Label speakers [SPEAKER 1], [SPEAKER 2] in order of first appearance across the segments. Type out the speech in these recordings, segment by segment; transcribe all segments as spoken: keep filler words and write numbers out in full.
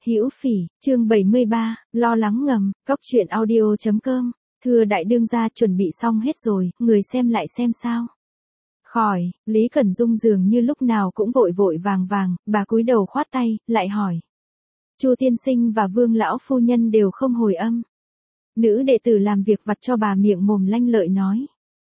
[SPEAKER 1] Hữu Phỉ, chương bảy mươi ba, lo lắng ngầm, cóc truyện audio chấm com. Thưa đại đương gia, chuẩn bị xong hết rồi, người xem lại xem sao. Khỏi, Lý Cẩn Dung dường như lúc nào cũng vội vội vàng vàng, bà cúi đầu khoát tay, lại hỏi. Chu tiên sinh và Vương lão phu nhân đều không hồi âm. Nữ đệ tử làm việc vặt cho bà miệng mồm lanh lợi nói.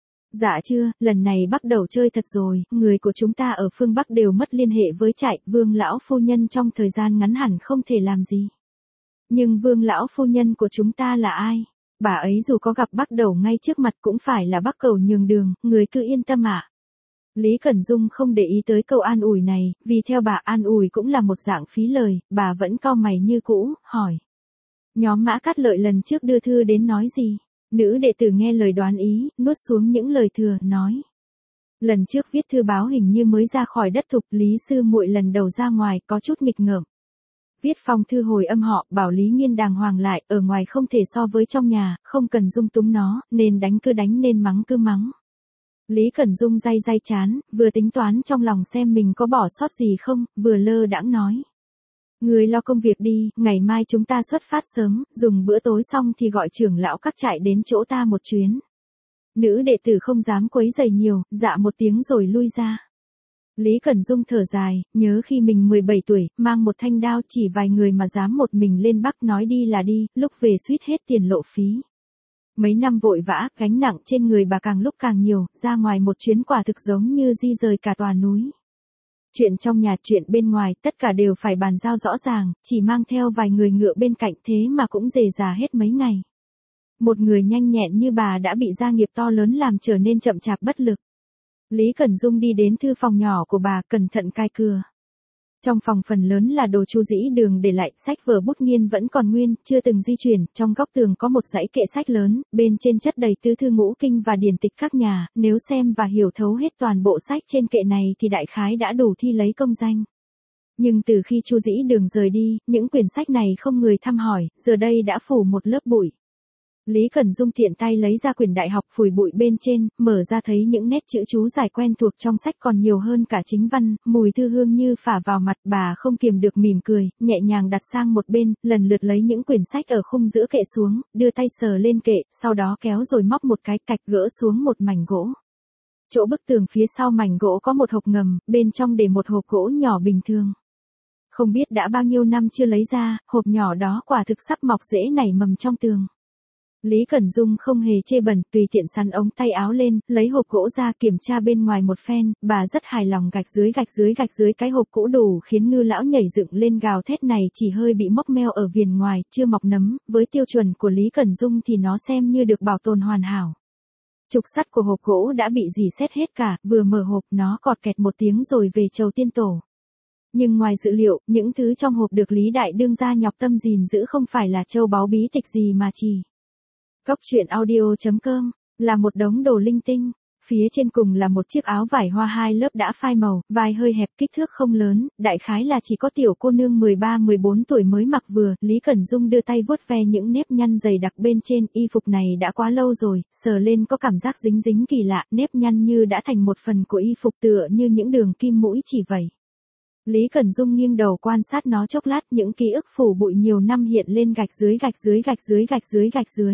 [SPEAKER 1] Dạ chưa, lần này bắt đầu chơi thật rồi, người của chúng ta ở phương Bắc đều mất liên hệ với trại, Vương lão phu nhân trong thời gian ngắn hẳn không thể làm gì. Nhưng Vương lão phu nhân của chúng ta là ai? Bà ấy dù có gặp Bắc Đầu ngay trước mặt cũng phải là Bắc Cầu nhường đường, người cứ yên tâm ạ. Lý Cẩn Dung không để ý tới câu an ủi này, vì theo bà an ủi cũng là một dạng phí lời, bà vẫn cau mày như cũ, hỏi. Nhóm Mã Cát Lợi lần trước đưa thư đến nói gì? Nữ đệ tử nghe lời đoán ý, nuốt xuống những lời thừa, nói. Lần trước viết thư báo hình như mới ra khỏi đất thục, Lý sư muội lần đầu ra ngoài có chút nghịch ngợm. Viết phong thư hồi âm họ, bảo Lý Nghiên đàng hoàng lại, ở ngoài không thể so với trong nhà, không cần dung túng nó, nên đánh cứ đánh nên mắng cứ mắng. Lý Cẩn Dung day day chán, vừa tính toán trong lòng xem mình có bỏ sót gì không, vừa lơ đãng nói. Người lo công việc đi, ngày mai chúng ta xuất phát sớm, dùng bữa tối xong thì gọi trưởng lão các trại đến chỗ ta một chuyến. Nữ đệ tử không dám quấy rầy nhiều, dạ một tiếng rồi lui ra. Lý Cẩn Dung thở dài, nhớ khi mình mười bảy tuổi, mang một thanh đao chỉ vài người mà dám một mình lên Bắc nói đi là đi, lúc về suýt hết tiền lộ phí. Mấy năm vội vã, gánh nặng trên người bà càng lúc càng nhiều, ra ngoài một chuyến quả thực giống như di rời cả tòa núi. Chuyện trong nhà, chuyện bên ngoài, tất cả đều phải bàn giao rõ ràng, chỉ mang theo vài người ngựa bên cạnh thế mà cũng dề dà hết mấy ngày. Một người nhanh nhẹn như bà đã bị gia nghiệp to lớn làm trở nên chậm chạp bất lực. Lý Cẩn Dung đi đến thư phòng nhỏ của bà, cẩn thận cai cửa. Trong phòng phần lớn là đồ Chu Dĩ Đường để lại, sách vở bút nghiên vẫn còn nguyên, chưa từng di chuyển, trong góc tường có một dãy kệ sách lớn, bên trên chất đầy tứ thư ngũ kinh và điển tịch các nhà, nếu xem và hiểu thấu hết toàn bộ sách trên kệ này thì đại khái đã đủ thi lấy công danh. Nhưng từ khi Chu Dĩ Đường rời đi, những quyển sách này không người thăm hỏi, giờ đây đã phủ một lớp bụi. Lý Cẩn Dung tiện tay lấy ra quyển đại học phủi bụi bên trên, mở ra thấy những nét chữ chú giải quen thuộc trong sách còn nhiều hơn cả chính văn, mùi thư hương như phả vào mặt, bà không kiềm được mỉm cười, nhẹ nhàng đặt sang một bên, lần lượt lấy những quyển sách ở khung giữa kệ xuống, đưa tay sờ lên kệ, sau đó kéo rồi móc một cái cạch gỡ xuống một mảnh gỗ. Chỗ bức tường phía sau mảnh gỗ có một hộp ngầm, bên trong để một hộp gỗ nhỏ bình thường. Không biết đã bao nhiêu năm chưa lấy ra, hộp nhỏ đó quả thực sắp mọc rễ nảy mầm trong tường. Lý Cẩn Dung không hề chê bẩn, tùy tiện sắn ống tay áo lên, lấy hộp gỗ ra kiểm tra bên ngoài một phen, bà rất hài lòng, gạch dưới gạch dưới gạch dưới cái hộp cũ đủ khiến Ngư lão nhảy dựng lên gào thét, này chỉ hơi bị mốc meo ở viền ngoài, chưa mọc nấm, với tiêu chuẩn của Lý Cẩn Dung thì nó xem như được bảo tồn hoàn hảo. Trục sắt của hộp gỗ đã bị rỉ sét hết cả, vừa mở hộp nó cọt kẹt một tiếng rồi về chầu tiên tổ. Nhưng ngoài dự liệu, những thứ trong hộp được Lý đại đương gia nhọc tâm gìn giữ không phải là châu báu bí tịch gì mà chỉ cóc truyện audio chấm com, là một đống đồ linh tinh. Phía trên cùng là một chiếc áo vải hoa hai lớp đã phai màu, vai hơi hẹp, kích thước không lớn, đại khái là chỉ có tiểu cô nương mười ba mười bốn tuổi mới mặc vừa. Lý Cẩn Dung đưa tay vuốt ve những nếp nhăn dày đặc bên trên, y phục này đã quá lâu rồi, sờ lên có cảm giác dính dính kỳ lạ, nếp nhăn như đã thành một phần của y phục, tựa như những đường kim mũi chỉ vậy. Lý Cẩn Dung nghiêng đầu quan sát nó chốc lát, những ký ức phủ bụi nhiều năm hiện lên, gạch dưới gạch dưới gạch dưới gạch dưới gạch dưới.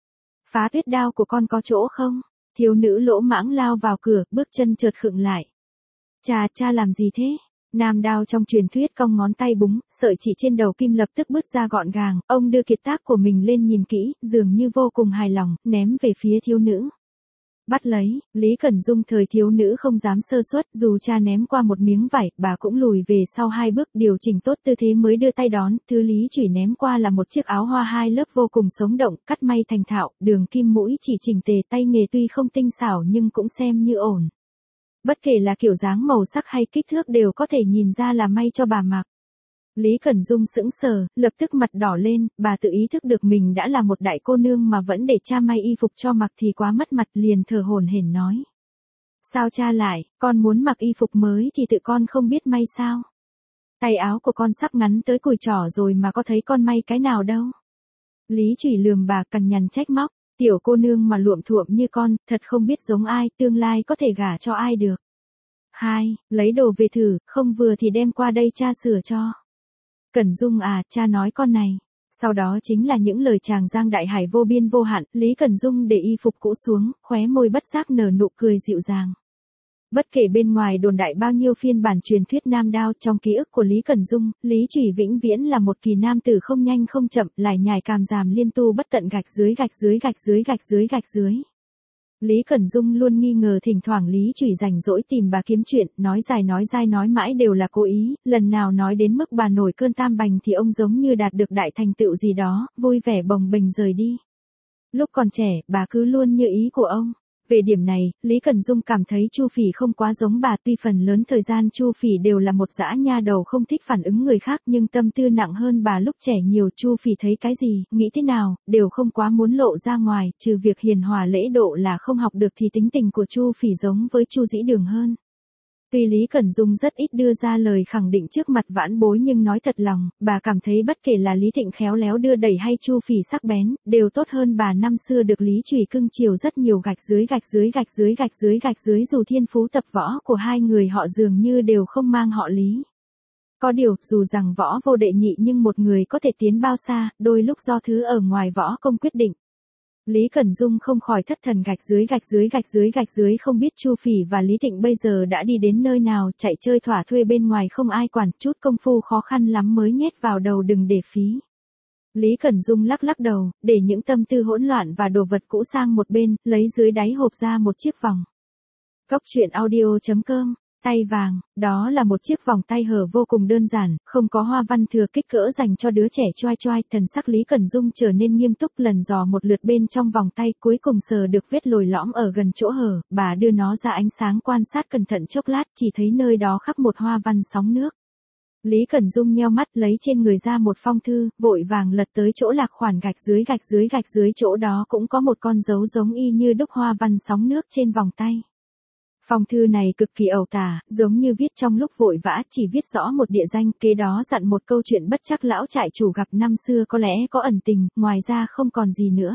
[SPEAKER 1] Phá tuyết đao của con có chỗ không? Thiếu nữ lỗ mãng lao vào cửa, bước chân chợt khựng lại. Cha, cha làm gì thế? Nam đao trong truyền thuyết cong ngón tay búng, sợi chỉ trên đầu kim lập tức bứt ra gọn gàng, ông đưa kiệt tác của mình lên nhìn kỹ, dường như vô cùng hài lòng, ném về phía thiếu nữ. Bắt lấy, Lý Cẩn Dung thời thiếu nữ không dám sơ suất, dù cha ném qua một miếng vải, bà cũng lùi về sau hai bước, điều chỉnh tốt tư thế mới đưa tay đón, thứ Lý chỉ ném qua là một chiếc áo hoa hai lớp vô cùng sống động, cắt may thành thạo, đường kim mũi chỉ chỉnh tề, tay nghề tuy không tinh xảo nhưng cũng xem như ổn. Bất kể là kiểu dáng, màu sắc hay kích thước đều có thể nhìn ra là may cho bà mặc. Lý Cẩn Dung sững sờ, lập tức mặt đỏ lên, bà tự ý thức được mình đã là một đại cô nương mà vẫn để cha may y phục cho mặc thì quá mất mặt, liền thở hổn hển nói. Sao cha lại, con muốn mặc y phục mới thì tự con không biết may sao? Tay áo của con sắp ngắn tới cùi trỏ rồi mà có thấy con may cái nào đâu. Lý Chỉ lườm bà cằn nhằn trách móc, tiểu cô nương mà luộm thuộm như con, thật không biết giống ai, tương lai có thể gả cho ai được. Hai, lấy đồ về thử, không vừa thì đem qua đây cha sửa cho. Cẩn Dung à, cha nói con này. Sau đó chính là những lời chàng giang đại hải vô biên vô hạn, Lý Cẩn Dung để y phục cũ xuống, khóe môi bất giác nở nụ cười dịu dàng. Bất kể bên ngoài đồn đại bao nhiêu phiên bản truyền thuyết nam đao, trong ký ức của Lý Cẩn Dung, Lý Chủy vĩnh viễn là một kỳ nam tử không nhanh không chậm, lải nhải càm ràm liên tu bất tận gạch dưới gạch dưới gạch dưới gạch dưới gạch dưới. Lý Cẩn Dung luôn nghi ngờ thỉnh thoảng Lý Chủy rảnh rỗi tìm bà kiếm chuyện, nói dài nói dai nói mãi đều là cố ý, lần nào nói đến mức bà nổi cơn tam bành thì ông giống như đạt được đại thành tựu gì đó, vui vẻ bồng bềnh rời đi. Lúc còn trẻ, bà cứ luôn như ý của ông. Về điểm này, Lý Cẩn Dung cảm thấy Chu Phỉ không quá giống bà, tuy phần lớn thời gian Chu Phỉ đều là một dã nha đầu không thích phản ứng người khác, nhưng tâm tư nặng hơn bà lúc trẻ nhiều. Chu Phỉ thấy cái gì, nghĩ thế nào, đều không quá muốn lộ ra ngoài, trừ việc hiền hòa lễ độ là không học được thì tính tình của Chu Phỉ giống với Chu Dĩ Đường hơn. Tuy Lý Cẩn Dung rất ít đưa ra lời khẳng định trước mặt vãn bối nhưng nói thật lòng, bà cảm thấy bất kể là Lý Thịnh khéo léo đưa đẩy hay Chu Phỉ sắc bén, đều tốt hơn bà năm xưa được Lý Chủy cưng chiều rất nhiều. Gạch dưới gạch dưới gạch dưới gạch dưới gạch dưới dù thiên phú tập võ của hai người họ dường như đều không mang họ Lý. Có điều, dù rằng võ vô đệ nhị nhưng một người có thể tiến bao xa, đôi lúc do thứ ở ngoài võ công quyết định. Lý Cẩn Dung không khỏi thất thần. Gạch dưới gạch dưới gạch dưới gạch dưới không biết Chu Phỉ và Lý Thịnh bây giờ đã đi đến nơi nào, chạy chơi thỏa thuê bên ngoài không ai quản, chút công phu khó khăn lắm mới nhét vào đầu đừng để phí. Lý Cẩn Dung lắc lắc đầu, để những tâm tư hỗn loạn và đồ vật cũ sang một bên, lấy dưới đáy hộp ra một chiếc vòng. Cốc truyện audio chấm com. Tay vàng, đó là một chiếc vòng tay hở vô cùng đơn giản, không có hoa văn thừa, kích cỡ dành cho đứa trẻ choai choai. Thần sắc Lý Cẩn Dung trở nên nghiêm túc, lần dò một lượt bên trong vòng tay, cuối cùng sờ được vết lồi lõm ở gần chỗ hở, bà đưa nó ra ánh sáng quan sát cẩn thận chốc lát, chỉ thấy nơi đó khắc một hoa văn sóng nước. Lý Cẩn Dung nheo mắt lấy trên người ra một phong thư, vội vàng lật tới chỗ lạc khoản gạch dưới gạch dưới gạch dưới, chỗ đó cũng có một con dấu giống y như đúc hoa văn sóng nước trên vòng tay. Phong thư này cực kỳ ẩu tả, giống như viết trong lúc vội vã, chỉ viết rõ một địa danh, kế đó dặn một câu chuyện bất chắc lão trại chủ gặp năm xưa có lẽ có ẩn tình, ngoài ra không còn gì nữa.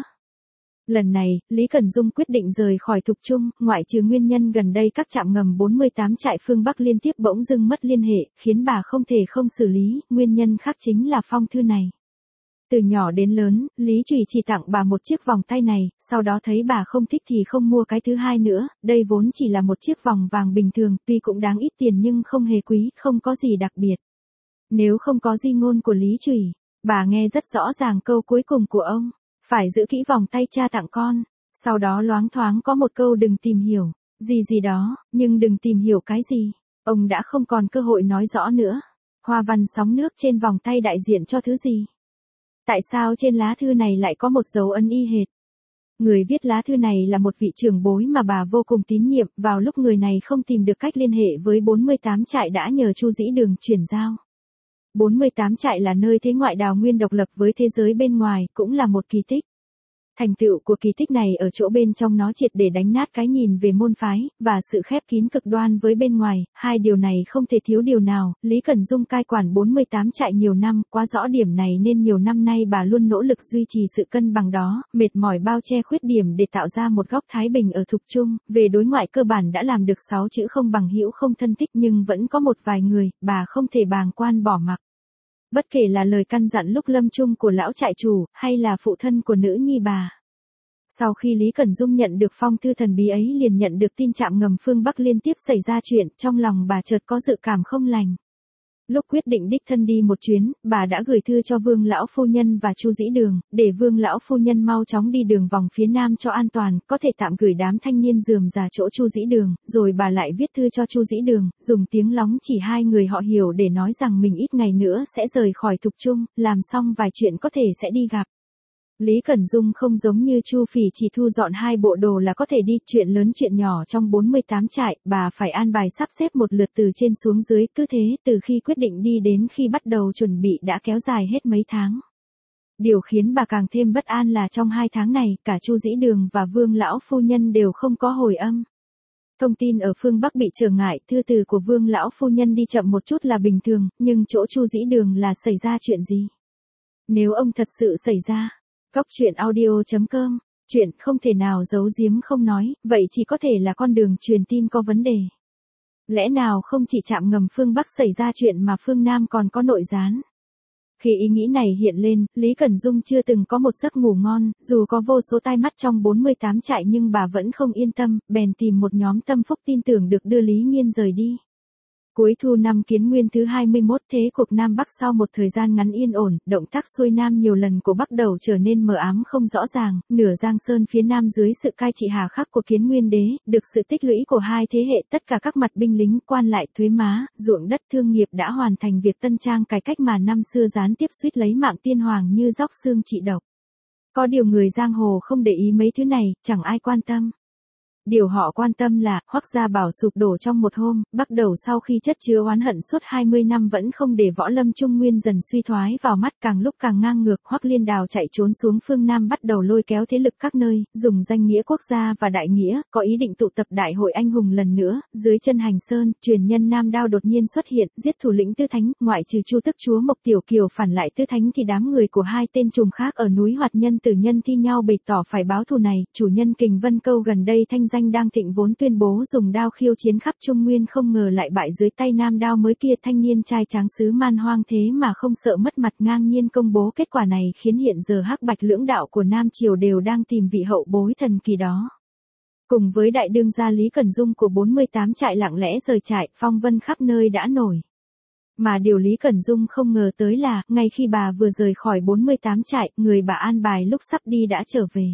[SPEAKER 1] Lần này, Lý Cẩn Dung quyết định rời khỏi Thục Trung, ngoại trừ nguyên nhân gần đây các trạm ngầm bốn mươi tám trại phương Bắc liên tiếp bỗng dưng mất liên hệ, khiến bà không thể không xử lý, nguyên nhân khác chính là phong thư này. Từ nhỏ đến lớn, Lý Chủy chỉ tặng bà một chiếc vòng tay này, sau đó thấy bà không thích thì không mua cái thứ hai nữa, đây vốn chỉ là một chiếc vòng vàng bình thường, tuy cũng đáng ít tiền nhưng không hề quý, không có gì đặc biệt. Nếu không có di ngôn của Lý Chủy, bà nghe rất rõ ràng câu cuối cùng của ông, phải giữ kỹ vòng tay cha tặng con, sau đó loáng thoáng có một câu đừng tìm hiểu, gì gì đó, nhưng đừng tìm hiểu cái gì, ông đã không còn cơ hội nói rõ nữa. Hoa văn sóng nước trên vòng tay đại diện cho thứ gì? Tại sao trên lá thư này lại có một dấu ấn y hệt? Người viết lá thư này là một vị trưởng bối mà bà vô cùng tín nhiệm, vào lúc người này không tìm được cách liên hệ với bốn mươi tám trại đã nhờ Chu Dĩ Đường chuyển giao. bốn mươi tám trại là nơi thế ngoại đào nguyên độc lập với thế giới bên ngoài, cũng là một kỳ tích. Thành tựu của kỳ tích này ở chỗ bên trong nó triệt để đánh nát cái nhìn về môn phái, và sự khép kín cực đoan với bên ngoài, hai điều này không thể thiếu điều nào. Lý Cẩn Dung cai quản bốn mươi tám trại nhiều năm, quá rõ điểm này nên nhiều năm nay bà luôn nỗ lực duy trì sự cân bằng đó, mệt mỏi bao che khuyết điểm để tạo ra một góc thái bình ở Thục Trung. Về đối ngoại cơ bản đã làm được sáu chữ không bằng hữu không thân thích, nhưng vẫn có một vài người, bà không thể bàng quan bỏ mặc. Bất kể là lời căn dặn lúc lâm chung của lão trại chủ, hay là phụ thân của nữ nhi bà. Sau khi Lý Cẩn Dung nhận được phong thư thần bí ấy liền nhận được tin trạm ngầm phương Bắc liên tiếp xảy ra chuyện, trong lòng bà chợt có dự cảm không lành. Lúc quyết định đích thân đi một chuyến, bà đã gửi thư cho Vương lão phu nhân và Chu Dĩ Đường, để Vương lão phu nhân mau chóng đi đường vòng phía nam cho an toàn, có thể tạm gửi đám thanh niên rườm rà chỗ Chu Dĩ Đường, rồi bà lại viết thư cho Chu Dĩ Đường, dùng tiếng lóng chỉ hai người họ hiểu để nói rằng mình ít ngày nữa sẽ rời khỏi Thục Trung, làm xong vài chuyện có thể sẽ đi gặp. Lý Cẩn Dung không giống như Chu Phỉ chỉ thu dọn hai bộ đồ là có thể đi, chuyện lớn chuyện nhỏ trong bốn mươi tám trại, bà phải an bài sắp xếp một lượt từ trên xuống dưới, cứ thế từ khi quyết định đi đến khi bắt đầu chuẩn bị đã kéo dài hết mấy tháng. Điều khiến bà càng thêm bất an là trong hai tháng này, cả Chu Dĩ Đường và Vương lão phu nhân đều không có hồi âm. Thông tin ở phương Bắc bị trở ngại, thư từ của Vương lão phu nhân đi chậm một chút là bình thường, nhưng chỗ Chu Dĩ Đường là xảy ra chuyện gì? Nếu ông thật sự xảy ra, Cốc truyện audio chấm com, chuyện không thể nào giấu giếm không nói, vậy chỉ có thể là con đường truyền tin có vấn đề. Lẽ nào không chỉ trạm ngầm phương Bắc xảy ra chuyện mà phương Nam còn có nội gián? Khi ý nghĩ này hiện lên, Lý Cẩn Dung chưa từng có một giấc ngủ ngon, dù có vô số tai mắt trong bốn mươi tám trại nhưng bà vẫn không yên tâm, bèn tìm một nhóm tâm phúc tin tưởng được đưa Lý Nghiên rời đi. Cuối thu năm Kiến Nguyên thứ hai mươi mốt, thế cuộc Nam Bắc sau một thời gian ngắn yên ổn, động tác xuôi Nam nhiều lần của Bắc đầu trở nên mờ ám không rõ ràng, nửa Giang Sơn phía Nam dưới sự cai trị hà khắc của Kiến Nguyên đế, được sự tích lũy của hai thế hệ tất cả các mặt binh lính, quan lại, thuế má, ruộng đất thương nghiệp đã hoàn thành việc tân trang cải cách mà năm xưa gián tiếp suýt lấy mạng tiên hoàng như róc xương trị độc. Có điều người giang hồ không để ý mấy thứ này, chẳng ai quan tâm. Điều họ quan tâm là, Hoắc Gia Bảo sụp đổ trong một hôm, Bắc đầu sau khi chất chứa oán hận suốt hai mươi năm vẫn không để võ lâm Trung Nguyên dần suy thoái vào mắt, càng lúc càng ngang ngược. Hoắc Liên Đào chạy trốn xuống phương Nam bắt đầu lôi kéo thế lực các nơi, dùng danh nghĩa quốc gia và đại nghĩa, có ý định tụ tập đại hội anh hùng lần nữa. Dưới chân Hành Sơn, truyền nhân Nam Đao đột nhiên xuất hiện, giết thủ lĩnh Tư Thánh, ngoại trừ Chu Tức Chúa Mộc Tiểu Kiều phản lại Tư Thánh thì đám người của hai tên trùm khác ở núi Hoạt Nhân Tử Nhân thi nhau bày tỏ phải báo thù này. Chủ nhân Kình Vân Câu gần đây thanh danh đang thịnh vốn tuyên bố dùng đao khiêu chiến khắp Trung Nguyên, không ngờ lại bại dưới tay Nam Đao mới kia. Thanh niên trai tráng xứ Man Hoang thế mà không sợ mất mặt, ngang nhiên công bố kết quả này khiến hiện giờ hắc bạch lưỡng đạo của Nam Triều đều đang tìm vị hậu bối thần kỳ đó. Cùng với đại đương gia Lý Cẩn Dung của bốn mươi tám trại lặng lẽ rời trại, phong vân khắp nơi đã nổi. Mà điều Lý Cẩn Dung không ngờ tới là, ngay khi bà vừa rời khỏi bốn mươi tám trại, người bà an bài lúc sắp đi đã trở về.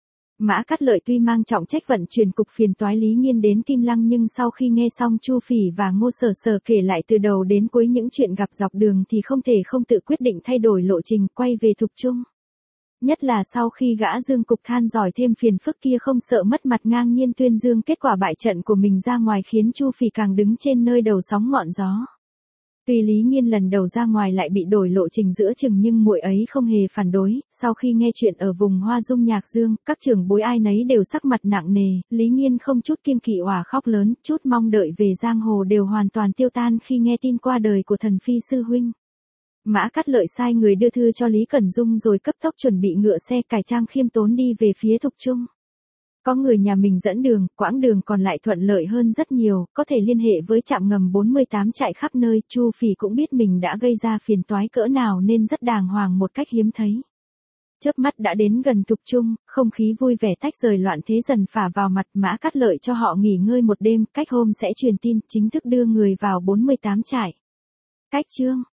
[SPEAKER 1] Mã Cát Lợi tuy mang trọng trách vận chuyển cục phiền toái Lý Nghiên đến Kim Lăng, nhưng sau khi nghe xong Chu Phỉ và Ngô Sở Sở kể lại từ đầu đến cuối những chuyện gặp dọc đường thì không thể không tự quyết định thay đổi lộ trình, quay về Thục Trung. Nhất là sau khi gã Dương Cục than giỏi thêm phiền phức kia không sợ mất mặt ngang nhiên tuyên dương kết quả bại trận của mình ra ngoài, khiến Chu Phỉ càng đứng trên nơi đầu sóng ngọn gió. Tuy Lý Nghiên lần đầu ra ngoài lại bị đổi lộ trình giữa chừng nhưng muội ấy không hề phản đối. Sau khi nghe chuyện ở vùng Hoa Dung Nhạc Dương, các trưởng bối ai nấy đều sắc mặt nặng nề, Lý Nghiên không chút kiêng kỵ òa khóc lớn, chút mong đợi về giang hồ đều hoàn toàn tiêu tan khi nghe tin qua đời của thần phi sư huynh. Mã Cát Lợi sai người đưa thư cho Lý Cẩn Dung rồi cấp tốc chuẩn bị ngựa xe cải trang khiêm tốn đi về phía Thục Trung. Có người nhà mình dẫn đường, quãng đường còn lại thuận lợi hơn rất nhiều, có thể liên hệ với trạm ngầm bốn mươi tám trại khắp nơi. Chu Phỉ cũng biết mình đã gây ra phiền toái cỡ nào nên rất đàng hoàng một cách hiếm thấy. Chớp mắt đã đến gần Thục Trung, không khí vui vẻ tách rời loạn thế dần phả vào mặt. Mã Cát Lợi cho họ nghỉ ngơi một đêm, cách hôm sẽ truyền tin chính thức đưa người vào bốn mươi tám trại. Cách chương